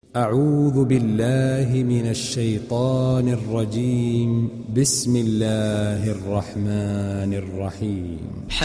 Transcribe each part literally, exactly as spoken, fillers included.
أعوذ بالله من الشيطان الرجيم. بسم الله الرحمن الرحيم.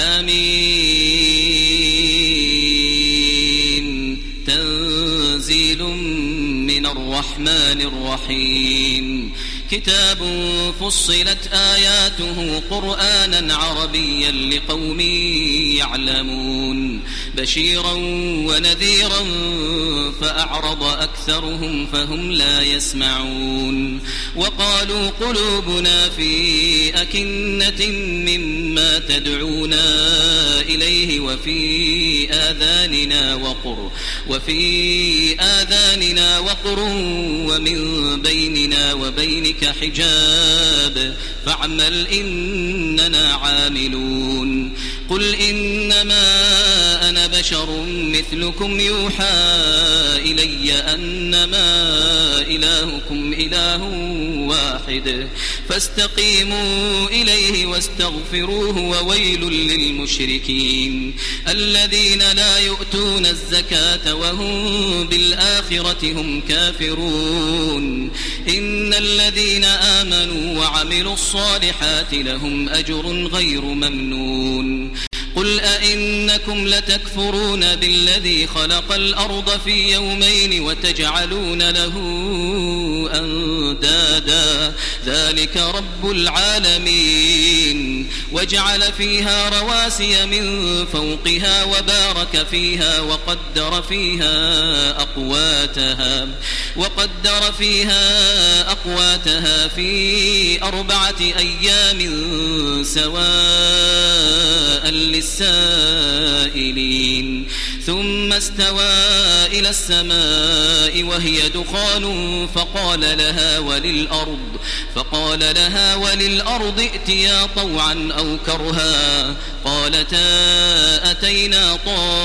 حميم تنزيل من الرحمن الرحيم. كتاب فصلت آياته قرآنا عربيا لقوم يعلمون بشيرا ونذيرا فأعرض أكثرهم فهم لا يسمعون. وقالوا قلوبنا في أكنة مما تدعونا إليه وفي آذاننا وقر وفي آذاننا وقر ومن بيننا وبينك حجاب فاعمل إننا عاملون. قل إنما أنا بشر مثلكم يوحى إلي أنما إلهكم إله واحد فاستقيموا إليه واستغفروه وويل للمشركين الذين لا يؤتون الزكاة وهم بالآخرة هم كافرون. إن الذين آمنوا وعملوا الصالحات لهم أجر غير ممنون. قل أئنكم لتكفرون بالذي خلق الأرض في يومين وتجعلون له أندادا ذلك رب العالمين. وجعل فيها رواسي من فوقها وبارك فيها وقدر فيها أقواتها وقدر فيها أقواتها في أربعة أيام سواء للسائلين. ثم استوى إلى السماء وهي دخان فقال لها وللأرض فقال لها وللأرض ائتيا طوعا أو كرها قالتا أتينا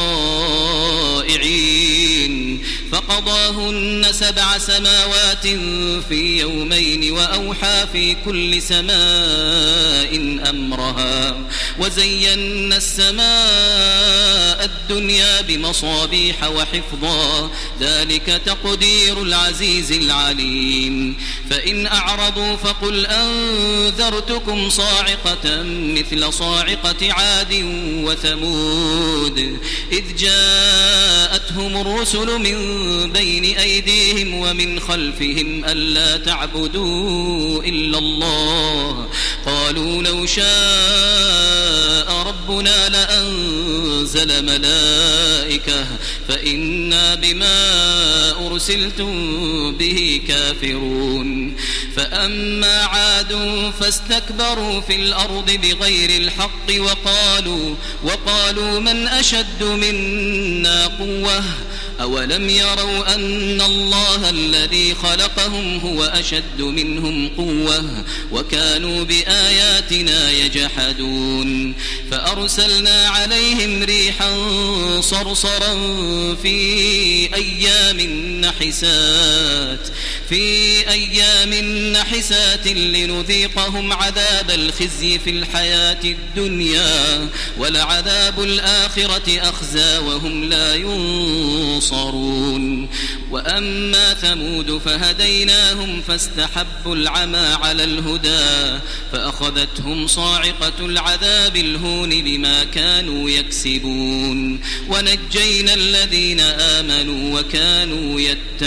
طائعين. فقضاهن سبع سماوات في يومين وأوحى في كل سماء أمرها وزينا السماء الدنيا بمصابيح وحفظا ذلك تقدير العزيز العليم. فإن أعرضوا فقل أنذرتكم صاعقة مثل صاعقة عاد وثمود إذ جاءتهم الرسل من بين أيديهم ومن خلفهم ألا تعبدوا إلا الله قالوا لو شاء ربنا لأنزل ملائكة فإنا بما أرسلتم به كافرون. فأما عاد فاستكبروا في الأرض بغير الحق وقالوا وقالوا من أشد منا قوة أولم يروا أن الله الذي خلقهم هو أشد منهم قوة وكانوا بآياتنا يجحدون. فأرسلنا عليهم ريحا صرصرا في أيام نحسات في أيام نحسات لنذيقهم عذاب الخزي في الحياة الدنيا ولعذاب الآخرة أخزى وهم لا ينصرون. وأما ثمود فهديناهم فاستحبوا العمى على الهدى فأخذتهم صاعقة العذاب الهون بما كانوا يكسبون. ونجينا الذين آمنوا وكانوا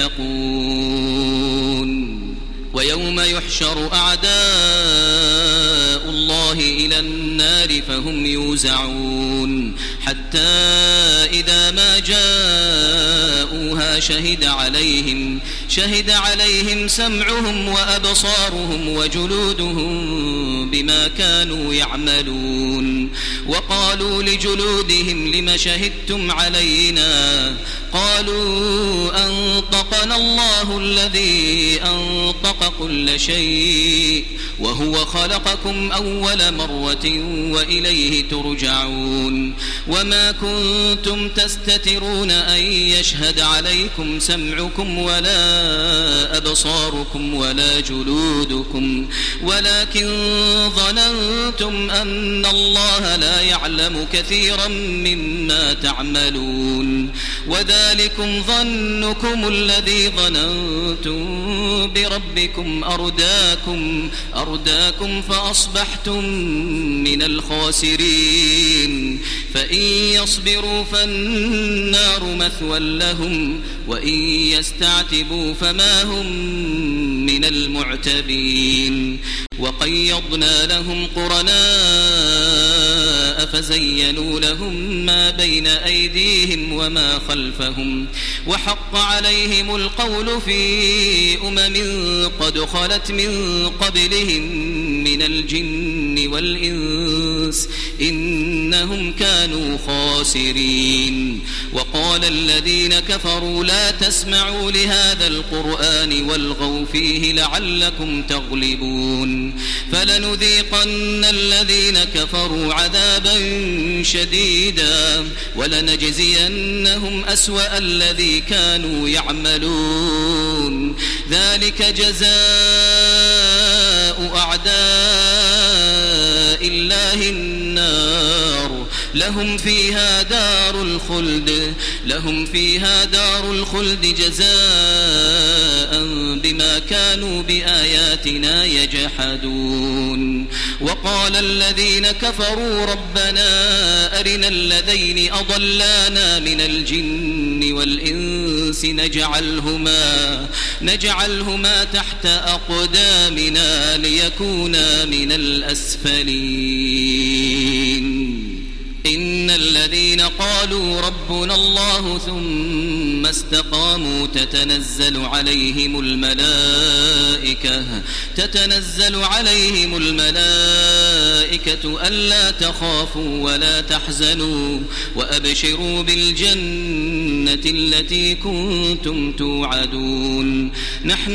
يتقون. ويوم يحشر أعداء الله إلى النار فهم يوزعون حتى إذا ما جاءوها شهد عليهم شهد عليهم سمعهم وأبصارهم وجلودهم بما كانوا يعملون. وقالوا لجلودهم لم شهدتم علينا قالوا أنطقنا الله الذي أنطق كل شيء وهو خلقكم أول مرة وإليه ترجعون. وما كنتم تستترون أن يشهد عليكم سمعكم ولا أبصاركم ولا جلودكم ولكن ظننتم أن الله لا يعلم كثيرا مما تعملون. وذلكم ظنكم الذي ظننتم بربكم أرداكم, أرداكم فأصبحتم من الخاسرين فإن يصبروا فالنار مثوى لهم وإن يستعتبوا فما هم من المعتبين وقيضنا لهم قرناء فزينوا لهم ما بين أيديهم وما خلفهم وحق عليهم القول في أمم قد خلت من قبلهم من الجن والإنس إنهم كانوا خاسرين وقال الذين كفروا لا تسمعوا لهذا القرآن والغوا فيه لعلكم تغلبون فلنذيقن الذين كفروا عذابا شديدا ولنجزينهم أسوأ الذي كانوا يعملون ذلك جزاء أعداء الله النار لهم فيها دار الخلد لهم فيها دار الخلد جزاء بما كانوا بآياتنا يجحدون وقال الذين كفروا ربنا أرنا الذين أضلانا من الجن والإنس نجعلهما, نجعلهما تحت أقدامنا ليكونا من الأسفلين إن الذين قالوا ربنا الله ثم استقاموا تتنزل عليهم الملائكة تتنزل عليهم الملائكة ألا تخافوا ولا تحزنوا وأبشروا بالجنة التي كنتم توعدون نحن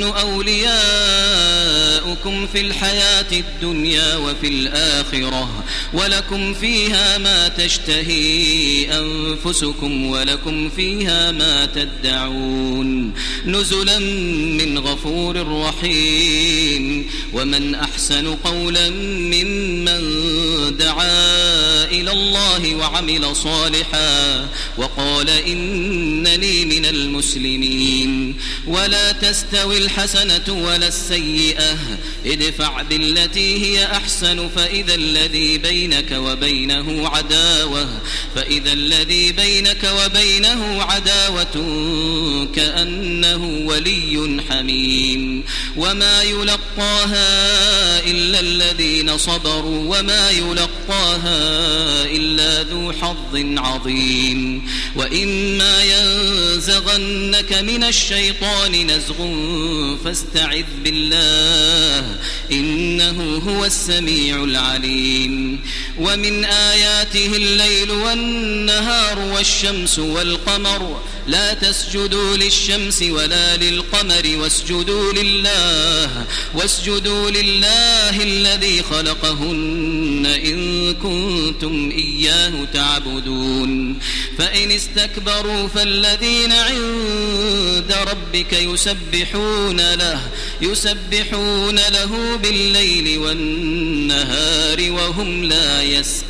أولياؤكم في الحياة الدنيا وفي الآخرة ولكم فيها ما تشتهي أنفسكم ولكم فيها ما تدعون نزلا من غفور رحيم ومن أحسن قولا ممن دعا إلى الله وعمل صالحا وقال إنني من المسلمين ولا تستوي الحسنة ولا السيئة ادفع بالتي هي أحسن فإذا الذي بينك وبينه عداوة فإذا الذي بينك وبينه عداوة كأنه ولي حميم وما يلقاها إلا الذين صبروا وما يلقاها إلا ذو حظ عظيم وإما ينزغنك من الشيطان نزغ فاستعذ بالله إنه هو السميع العليم ومن آياته الليل والنهار والشمس والقمر لا تسجدوا للشمس ولا للقمر واسجدوا لله واسجدوا لله الذي خلقهن إن كنتم إياه تعبدون فإن استكبروا فالذين عند ربك يسبحون له يسبحون له بالليل والنهار وهم لا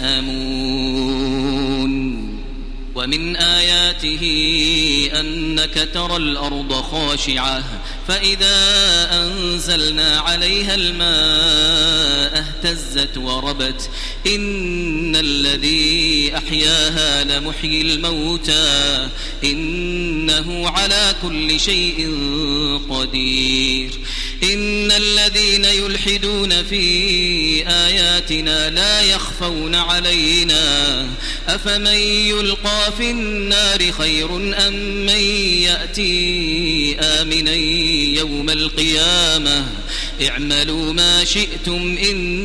يسأمون ومن آياته أنك ترى الأرض خاشعة فإذا أنزلنا عليها الماء اهتزت وربت إن الذي أحياها لمحيي الموتى إنه على كل شيء قدير إن الذين يلحدون في آياتنا لا يخفون علينا أفمن يلقى في النار خير أم من يأتي آمنا يوم القيامة اعملوا ما شئتم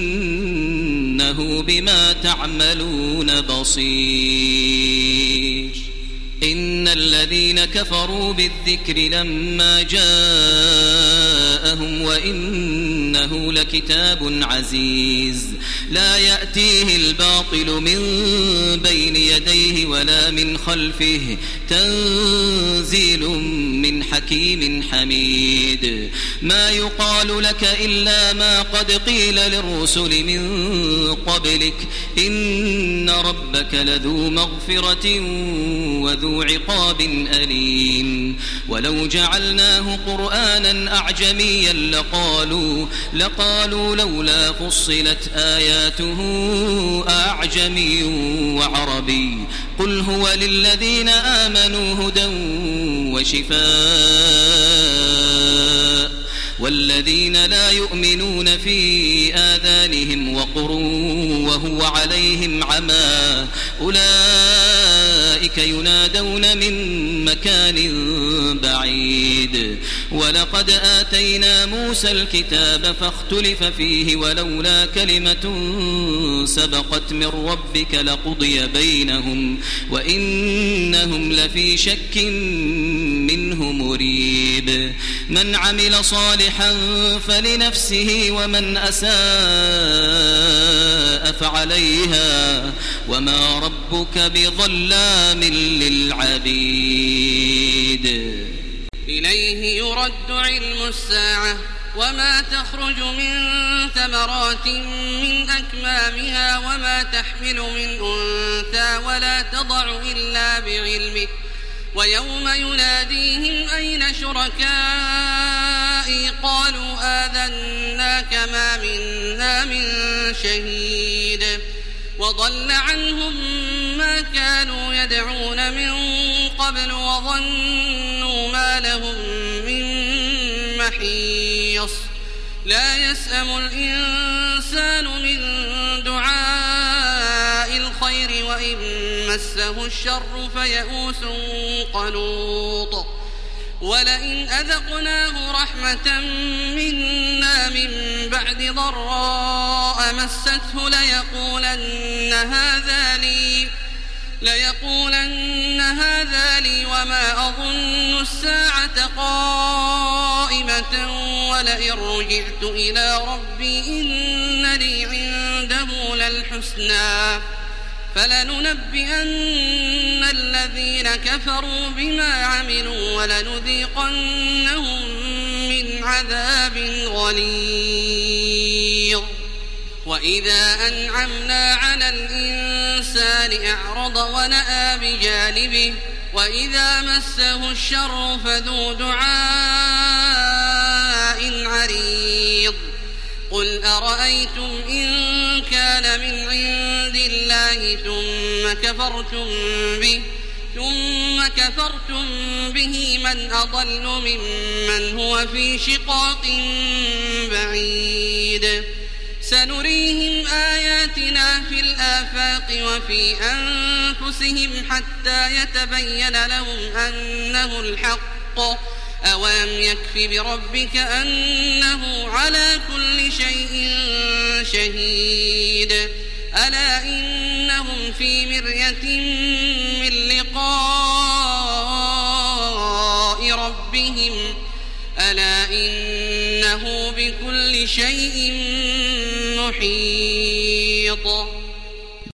إنه بما تعملون بصير إن الذين كفروا بالذكر لما جاءهم وإنه لكتاب عزيز لا يأتيه الباطل من بين يديه ولا من خلفه تنزيل من حكيم حميد ما يقال لك إلا ما قد قيل للرسل من قبلك إن ربك لذو مغفرة وذو عقاب أليم ولو جعلناه قرآنا أعجميا لقالوا, لقالوا لولا فصلت آياته أعجمي وعربي قل هو للذين آمنوا هدى وشفاء والذين لا يؤمنون في آذانهم وقر وهو عليهم عمى أولئك ينادون من مكان بعيد ولقد آتينا موسى الكتاب فاختلف فيه ولولا كلمة سبقت من ربك لقضي بينهم وإنهم لفي شك منه مريب من عمل صالحا فلنفسه ومن أساء فعليها وما ربك بظلام للعبيد إليه يرد علم الساعة وما تخرج من ثمرات من أكمامها وما تحمل من أنثى ولا تضع إلا بعلمه ويوم يناديهم أين شركائي قالوا آذناك ما منا من شهيد وضل عنهم ما كانوا يدعون من قبل وظنوا ما لهم من محيص لا يسأم الإنسان من دعاء الخير وإن مسه الشر فيئوس قنوط ولئن أذقناه رحمة منا من بعد ضراء مسته ليقولن هذا لي ليقولن هذا لي وما أظن الساعة قائمة ولئن رجعت إلى ربي إن لي عنده للحسنى فلننبئن الذين كفروا بما عملوا ولنذيقنهم من عذاب غليظ وإذا أنعمنا على الإنسان أعرض ونأى بجانبه وإذا مسه الشر فذو دعاء عريض قل أرأيتم إن كان من عند الله ثم كفرتم به ثم كفرتم به من أضل ممن هو في شقاق بعيد سنريهم آياتنا في الآفاق وفي أنفسهم حتى يتبين لهم أنه الحق أولم يكف بربك أنه على كل شيء شهيد ألا إنهم في مرية من لقاء ربهم ألا إنه بكل شيء محيط